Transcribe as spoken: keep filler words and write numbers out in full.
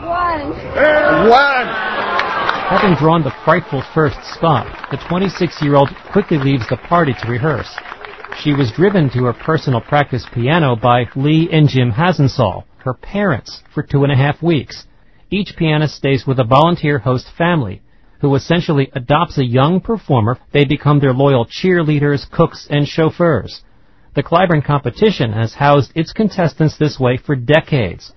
One. One. Having drawn the frightful first spot, the twenty-six-year-old quickly leaves the party to rehearse. She was driven to her personal practice piano by Lee and Jim Hasensall, her parents, for two and a half weeks. Each pianist stays with a volunteer host family, who essentially adopts a young performer. They become their loyal cheerleaders, cooks, and chauffeurs. The Clyburn competition has housed its contestants this way for decades,